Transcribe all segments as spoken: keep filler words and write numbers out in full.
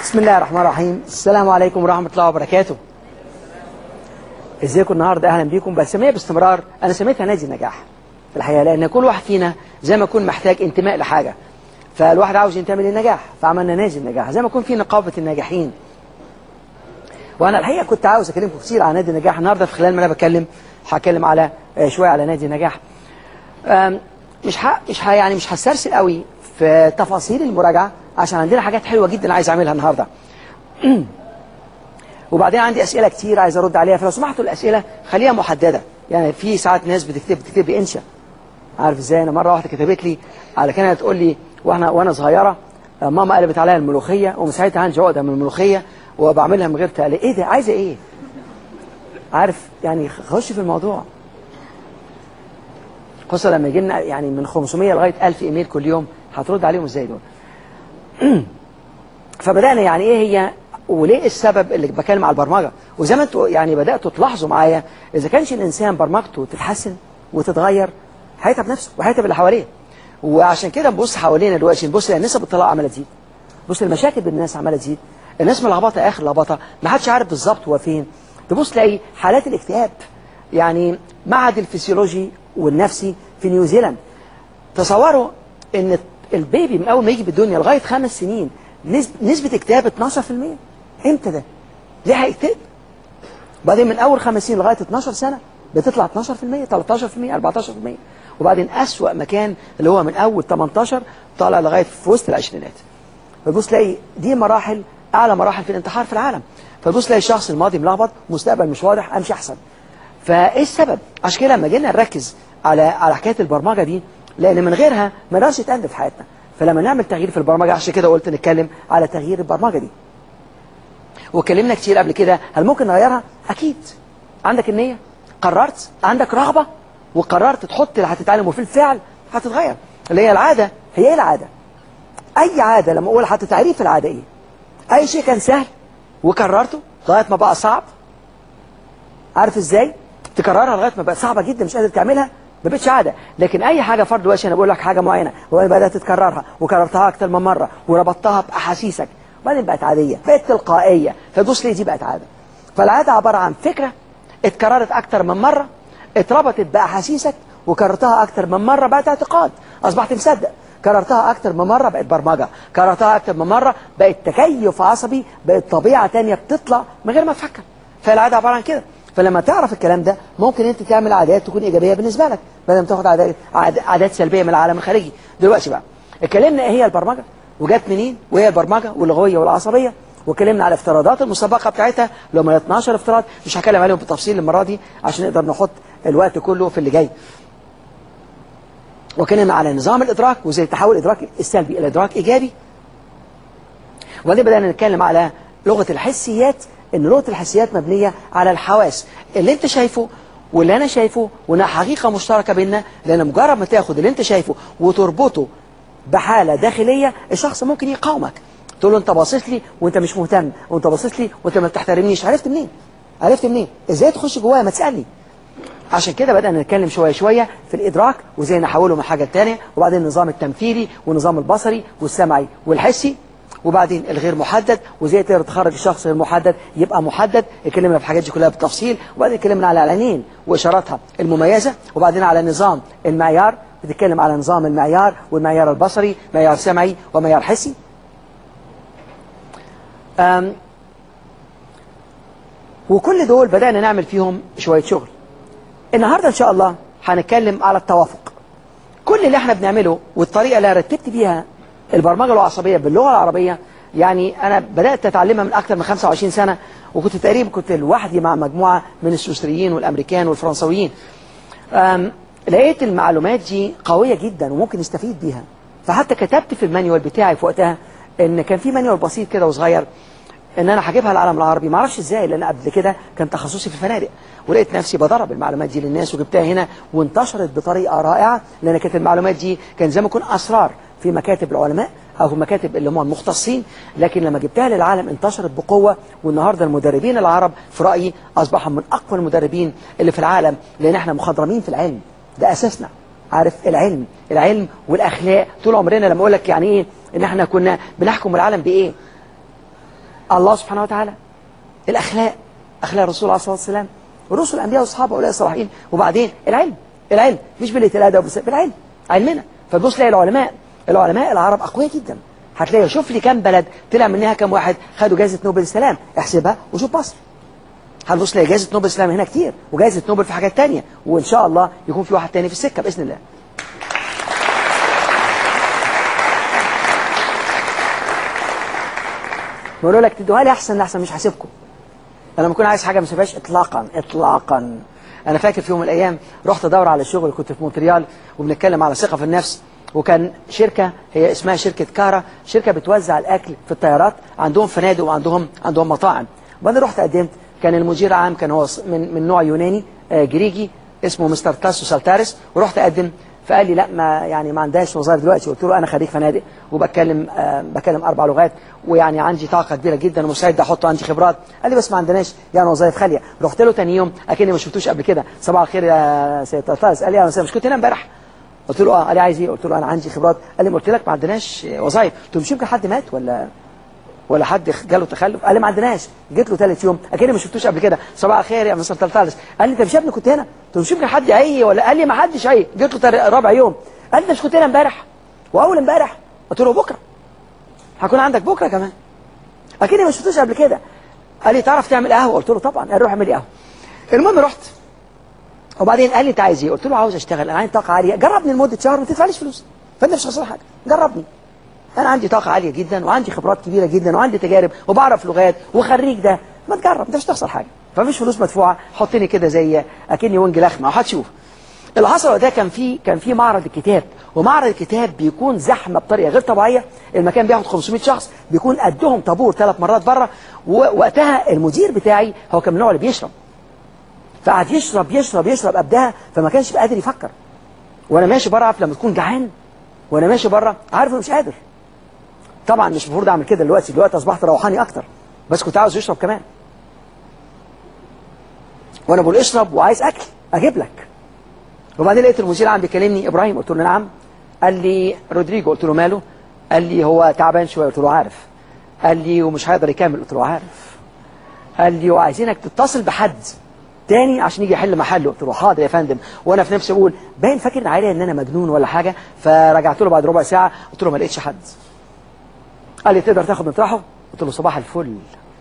بسم الله الرحمن الرحيم. السلام عليكم ورحمة الله وبركاته. ازيكم النهارده؟ اهلا بيكم. بسميها باستمرار، انا سميتها نادي النجاح في الحقيقه، لان كل واحد فينا زي ما يكون محتاج انتماء لحاجه، فالواحد عاوز ينتمي للنجاح، فعملنا نادي النجاح زي ما يكون في نقابه الناجحين. وانا الحقيقه كنت عاوز اكلمكم كتير على نادي النجاح. النهارده في خلال ما انا بتكلم هتكلم على شويه على نادي النجاح. مش ح... مش ح... يعني مش هسترسل قوي في تفاصيل المراجعه، عشان عندنا حاجات حلوه جدا عايز اعملها النهارده. وبعدين عندي اسئله كتير عايز ارد عليها، فلو سمحتوا الاسئله خليها محدده. يعني في ساعات ناس بتكتب بتكتب لي انشا، عارف ازاي؟ انا مره واحده كتبت لي على كانت تقول لي واحنا وانا صغيره ماما قلبت عليا الملوخيه، ومن ساعتها عندي عقده من الملوخيه وبعملها من غير تقليد. ايه ده؟ عايزه ايه؟ عارف يعني خش في الموضوع، خصوصا لما يجي لنا يعني من خمسمية لغايه ألف ايميل كل يوم، هترد عليهم ازاي دول؟ فبدانا يعني ايه هي وليه السبب اللي بكلم على البرمجه. وزي ما انتوا يعني بداتوا تلاحظوا معايا، اذا كانش الانسان برمجته تتحسن وتتغير هيتعب نفسه وهيتعب اللي حواليه. وعشان كده نبص حوالينا دلوقتي، نبص نسب الطلاق عماله تزيد، بص المشاكل بين الناس عماله تزيد، الناس ملخبطه اخر لخبطه، ما حدش عارف بالظبط هو فين. تبص تلاقي حالات الاكتئاب. يعني معهد الفسيولوجي والنفسي في نيوزيلاند تصوروا ان البيبي من اول ما يجي بالدنيا لغايه خمس سنين نسبه اكتئاب اتناشر في المية. امتى ده؟ ليه هيكتئب؟ بعدين من اول خمس سنين لغايه اتناشر سنه بتطلع اتناشر في المية، تلتاشر في المية، اربعتاشر في المية. وبعدين اسوأ مكان اللي هو من اول تمنتاشر طالع لغايه في وسط العشرينات. فتبص تلاقي دي مراحل، اعلى مراحل في الانتحار في العالم. فتبص تلاقي الشخص الماضي ملخبط، مستقبل مش واضح، امشي احسن. فايه السبب؟ عشان كده لما جينا نركز على على حكايه البرمجه دي، لان من غيرها ما نقدرش نتقدم في حياتنا. فلما نعمل تغيير في البرمجه، عشان كده قلت نتكلم على تغيير البرمجه دي. وكلمنا كتير قبل كده، هل ممكن نغيرها؟ اكيد. عندك النيه، قررت، عندك رغبه، وقررت تحط اللي هتتعلمه في الفعل، هتتغير. اللي هي العاده. هي ايه العاده؟ اي عاده لما اقول حتى تعريف العاده ايه؟ اي شيء كان سهل وكررته لغايه ما بقى صعب. عارف ازاي؟ تكررها لغايه ما بقت صعبه جدا مش قادر تعملها، ما بقتش عاده. لكن اي حاجه فرض دلوقتي انا بقول لك حاجه معينه وبعدين بدات تكررها وكررتها اكتر من مره وربطتها باحاسيسك، وبعدين بقت عاديه، بقت تلقائيه. فتبص ليه دي بقت عاده. فالعاده عباره عن فكره اتكررت اكتر من مره، اتربطت باحاسيسك وكررتها اكتر من مره بقت اعتقاد، اصبحت مصدق. كررتها اكتر من مره بقت برمجه، كررتها اكتر من مره بقت تكيف عصبي، بقت طبيعه ثانيه بتطلع من غير ما تفكر. فالعاده عباره عن كده. فلما تعرف الكلام ده ممكن انت تعمل عادات تكون ايجابيه بالنسبه لك بدل ما تاخد عادات عادات سلبيه من العالم الخارجي. دلوقتي بقى اتكلمنا ايه هي البرمجه وجت منين وايه البرمجه واللغويه والعصبيه، واتكلمنا على الافتراضات المسبقه بتاعتها اللي هم اتناشر افتراض، مش هتكلم عليهم بالتفصيل المره دي عشان نقدر نحط الوقت كله في اللي جاي. واتكلمنا على نظام الادراك وازاي تحول الادراك السلبي الى ادراك ايجابي. وبعدين بدانا نتكلم على لغه الحسيات، ان لغه الحسيات مبنيه على الحواس، اللي انت شايفه واللي انا شايفه، وانها حقيقه مشتركه بيننا. لان مجرد ما تاخد اللي انت شايفه وتربطه بحاله داخليه، الشخص ممكن يقاومك، تقول له انت باصص لي وانت مش مهتم، وانت باصص لي وانت ما بتحترمنيش. عرفت منين؟ عرفت منين؟ ازاي تخش جوايا؟ ما تسالني. عشان كده بدأنا نتكلم شوية شوية في الإدراك وزي نحوله من حاجة تانية، وبعدين النظام التمثيلي والنظام البصري والسمعي والحسي، وبعدين الغير محدد وزي تقدر تخرج الشخص غير محدد يبقى محدد. اتكلمنا في الحاجات دي كلها بالتفصيل. وبعدين اتكلمنا على العينين وإشاراتها المميزة، وبعدين على نظام المعيار، بتتكلم على نظام المعيار والمعيار البصري، معيار سمعي ومعيار حسي. أم وكل دول بدأنا نعمل فيهم شوية شغل. النهاردة إن شاء الله هنتكلم على التوافق. كل اللي احنا بنعمله والطريقة اللي رتبت بيها البرمجة العصبية باللغة العربية، يعني أنا بدأت أتعلمها من أكثر من خمسة وعشرين سنة، وكنت تقريبا كنت لوحدي مع مجموعة من السويسريين والأمريكان والفرنسويين. لقيت المعلومات دي قوية جدا وممكن نستفيد بيها. فحتى كتبت في المانيوال بتاعي في وقتها إن كان في مانيوال بسيط كده وصغير ان انا هجيبها للعالم العربي. ما اعرفش ازاي، لان قبل كده كان تخصصي في الفنادق، ولقيت نفسي بضرب المعلومات دي للناس وجبتها هنا وانتشرت بطريقه رائعه. لان كانت المعلومات دي كان زي ما يكون اسرار في مكاتب العلماء او في مكاتب اللي هم المختصين، لكن لما جبتها للعالم انتشرت بقوه. والنهارده المدربين العرب في رايي اصبحوا من اقوى المدربين اللي في العالم، لان احنا مخضرمين في العلم، ده اساسنا. عارف العلم العلم والاخلاق طول عمرنا. لما اقول لك يعني ايه ان احنا كنا بنحكم العالم بايه، الله سبحانه وتعالى، الأخلاق، أخلاق الرسول عليه الصلاة والسلام، الرسل الأنبياء والصحابة أولئك الصالحين، وبعدين العلم، العلم مش بالقلة الأدب بس بالعلم، علمنا. فتبص تلاقي العلماء، العلماء العرب أقوياء جدا. هتلاقي شوف لي كام بلد طلع منها كام واحد خدوا جائزة نوبل السلام، احسبها وشوف مصر. هتبص تلاقي جائزة نوبل السلام هنا كتير، وجائزة نوبل في حاجات تانية، وإن شاء الله يكون في واحد تاني في السكة بإذن الله. بقول لك تدوها لي احسن احسن مش هسيبكم. انا لما اكون عايز حاجه ما اسيبهاش اطلاقا اطلاقا. انا فاكر في يوم من الايام رحت ادور على شغل، كنت في مونتريال وبنتكلم على ثقه في النفس، وكان شركه هي اسمها شركه كارا، شركه بتوزع الاكل في الطيارات، عندهم فنادق وعندهم عندهم مطاعم. وبعدين رحت قدمت، كان المدير عام كان هو من من نوع يوناني آه جريجي اسمه مستر تاسو سالتارس، ورحت اقدم. فقال لي لا ما يعني ما عندهاش وظائف دلوقتي. قلت له انا خريج فنادق وبتكلم آه بكلم اربع لغات ويعني عندي طاقه كبيره جدا ومستعد احط عندي خبرات. قال لي بس ما عندناش يعني وظائف خاليه. رحت له ثاني يوم اكني ما شفتوش قبل كده، صباح الخير يا سيد تاسو. قال لي انا مش كنت هنا امبارح؟ قلت له اه. قال لي عايز ايه؟ قلت له انا عندي خبرات. قال لي ما قلت لك ما عندناش وظائف؟ قلت له مش يمكن حد مات ولا ولا حد جاله تخلف؟ قال لي ما عندناش. جيت له ثالث يوم اكني ما شفتوش قبل كده، صباح الخير يا مستر تالتالس. قال لي انت مش يا ابني كنت هنا؟ قلت له مش يمكن حد عي ولا؟ قال لي ما حدش عي. جيت له رابع يوم قال لي مش كنت هنا امبارح واول امبارح؟ قلت له بكره هكون عندك بكره كمان، اكني ما شفتوش قبل كده. قال لي تعرف تعمل قهوه؟ قلت له طبعا. قال روح اعمل لي قهوه. المهم رحت، وبعدين قال لي انت عايز ايه؟ قلت له عاوز اشتغل، انا عندي طاقه عاليه، جربني لمده شهر ما تدفعليش فلوس، فانت مش خسران حاجه، جربني. انا عندي طاقه عاليه جدا وعندي خبرات كبيره جدا وعندي تجارب وبعرف لغات وخريج ده، ما تجرب، انت مش هتخسر حاجه، فمفيش فلوس مدفوعه، حطني كده زي اكني ونج لخمه وهتشوف. اللي حصل ده كان في كان في معرض الكتاب، ومعرض الكتاب بيكون زحمه بطريقه غير طبيعيه، المكان بياخد خمسمائة شخص، بيكون قدهم طابور ثلاث مرات بره. ووقتها المدير بتاعي هو كان من النوع اللي بيشرب، فقعد يشرب يشرب يشرب قبلها، فما كانش قادر يفكر. وانا ماشي بره، عارف لما تكون جعان وانا ماشي بره عارف انه مش قادر. طبعا مش المفروض اعمل كده دلوقتي، دلوقتي اصبحت روحاني اكتر، بس كنت عاوز يشرب كمان. وانا بقول اشرب وعايز اكل اجيب لك. وبعدين لقيت المدير عم بيكلمني، ابراهيم؟ قلت له نعم. قال لي رودريجو. قلت له ماله؟ قال لي هو تعبان شويه. قلت له عارف. قال لي ومش هيقدر يكمل. قلت له عارف. قال لي وعايزينك تتصل بحد تاني عشان يجي يحل محله. قلت له حاضر يا فندم. وانا في نفسي اقول باين فاكر عليا ان انا مجنون ولا حاجه، فرجعت له بعد ربع ساعه قلت له ما لقيتش حد. قال لي تقدر تاخد مطرحه؟ قلت له صباح الفل.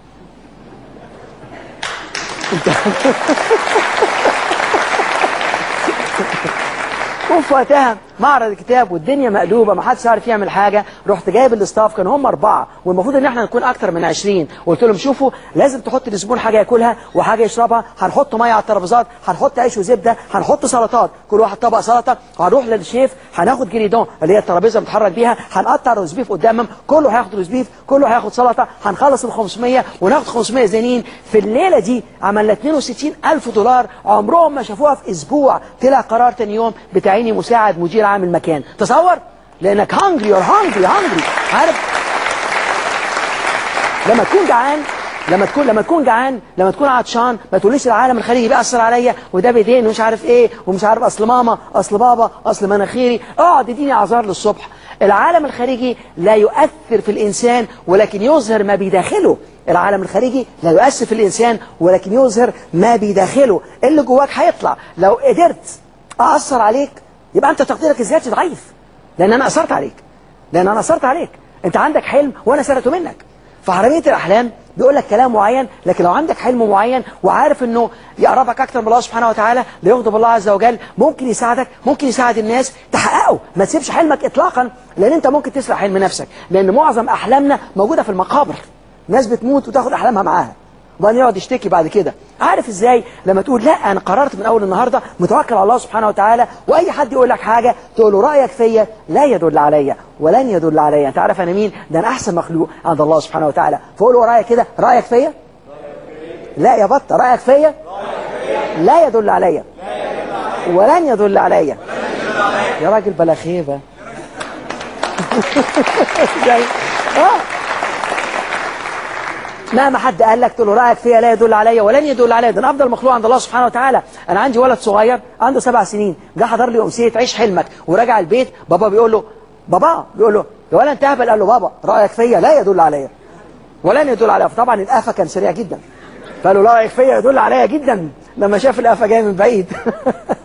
وفي وقتها معرض الكتاب والدنيا مقلوبه، ما حدش عارف يعمل حاجه. رحت جايب الاستاف، كانوا هم اربعه والمفروض ان احنا نكون اكتر من عشرين. وقلت لهم شوفوا لازم تحط للزبون حاجه ياكلها وحاجه يشربها، هنحط ميه على الترابيزات، هنحط عيش وزبده، هنحط سلطات، كل واحد طبق سلطه، وهنروح للشيف هناخد جريدون اللي هي الترابيزه بنتحرك بيها، هنقطع روز بيف قدامهم، كله هياخد روز بيف، كله هياخد سلطه، هنخلص ال خمسمائة وناخد خمسمائة زينين. في الليله دي عملنا اثنين وستين ألف دولار، عمرهم ما شافوها في اسبوع. طلع قرار ثاني يوم بتعيني مساعد مدير عام المكان. تصور، لانك هانجري اور هانجري هانجري عارف لما تكون جعان، لما تكون لما تكون جعان لما تكون عطشان، ما تقوليش العالم الخارجي بيأثر عليا وده بيدين ومش عارف ايه ومش عارف اصل ماما اصل بابا اصل مناخيري. اقعد اديني اعذار للصبح. العالم الخارجي لا يؤثر في الانسان ولكن يظهر ما بداخله. العالم الخارجي لا يؤثر في الانسان ولكن يظهر ما بداخله. اللي جواك هيطلع. لو قدرت اثر عليك يبقى انت تقديرك الذاتي ضعيف، لان انا اثرت عليك، لان انا اثرت عليك. انت عندك حلم وانا سرقته منك. فحرامية الاحلام بيقول لك كلام معين، لكن لو عندك حلم معين وعارف انه يقربك اكتر من الله سبحانه وتعالى، ليغضب الله عز وجل، ممكن يساعدك، ممكن يساعد الناس تحققه. ما تسيبش حلمك اطلاقا، لان انت ممكن تسرق حلم نفسك، لان معظم احلامنا موجوده في المقابر. ناس بتموت وتاخد احلامها معاها، وبعدين يقعد يشتكي بعد كده. عارف ازاي؟ لما تقول لا انا قررت من اول النهارده متوكل على الله سبحانه وتعالى، واي حد يقول لك حاجه تقول له رايك فيا لا يدل عليا ولن يدل عليا. انت عارف انا مين؟ ده انا احسن مخلوق عند الله سبحانه وتعالى. فقول له ورايا كده رايك فيا لا يا بطه، رايك فيا لا يدل عليا ولن يدل عليا. يا راجل بلا خيبه. اه مهما حد قال لك تقول له رايك فيا لا يدل عليا ولن يدل عليا. ده انا افضل مخلوق عند الله سبحانه وتعالى. انا عندي ولد صغير عنده سبع سنين، جه حضر لي امسيه عيش حلمك، وراجع البيت بابا بيقول له بابا بيقول له يا ولد انت اهبل. قال له بابا رايك فيا لا يدل عليا. ولن يدل على طبعا القفا كان سريع جدا، فقالوا لا يكفي يدل عليا جدا لما شاف القفا جاي من بعيد